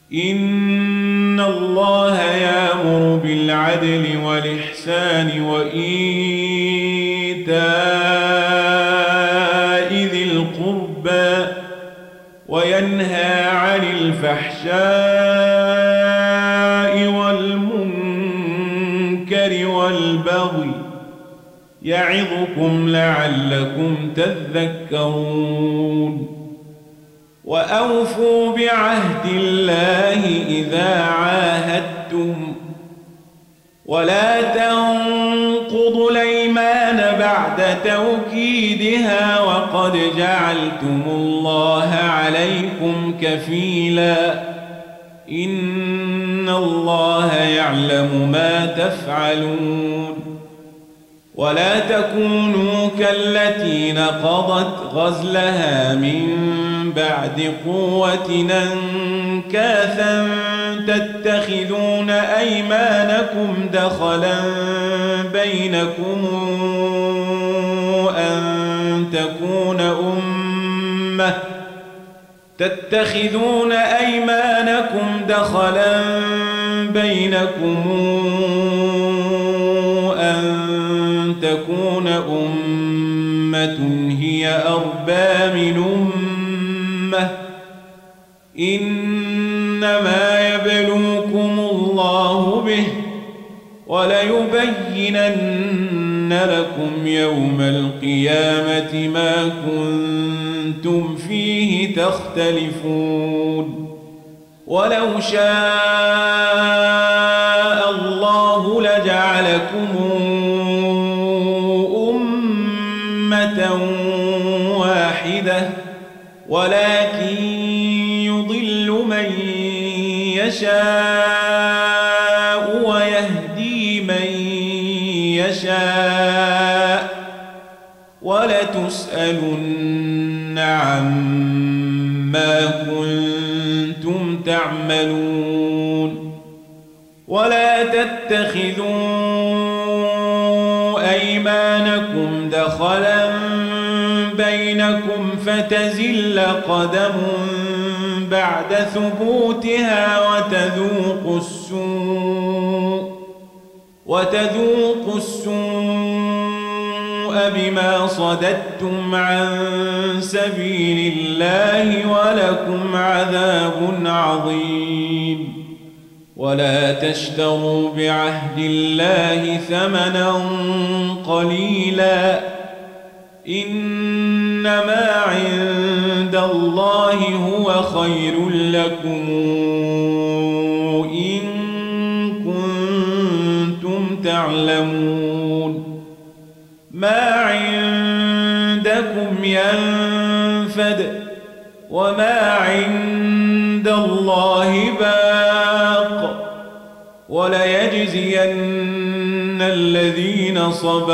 إن الله يأمر بالعدل والإحسان وإيتاء ذي القربى وينهى عن الفحشاء والمنكر والبغي يعظكم لعلكم تذكرون وأوفوا بعهد الله إذا عاهدتم ولا تنقضوا الأيمان بعد توكيدها وقد جعلتم الله عليكم كفيلا إن الله يعلم ما تفعلون ولا تكونوا كالتي نقضت غزلها من بعد قوة أنكاثا تتخذون أيمانكم دخلا بينكم أن تكون أمة هي أربى من أمة إنما يبلوكم الله به وليبينن لكم يوم القيامة ما كنتم فيه تختلفون ولو شاء الله لجعلكم أمة واحدة ولكن يضل من يشاء ويهدي من يشاء ولتسألن عما كنتم تعملون ولا تتخذوا أيمانكم دخلا بينكم فتزل قدم بعد ثبوتها وتذوقوا السوء بما صددتم عن سبيل الله ولكم عذاب عظيم ولا تشتروا بعهد الله ثمنا قليلا إنما عند الله هو خير لكم إن كنتم تعلمون ما عندكم ينفد وما عند الله باق وليجزين الذين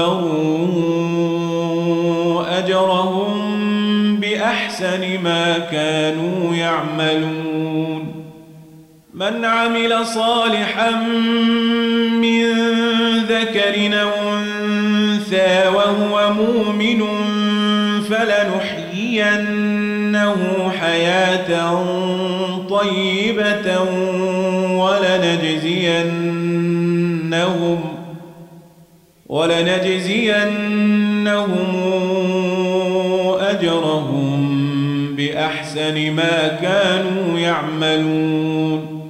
صبروا أجرهم بأحسن ما كانوا يعملون من عمل صالحا من ذكر أو أنثى وهو مؤمن فلنحيينه حياة طيبة ولنجزينهم أجرهم بأحسن ما كانوا يعملون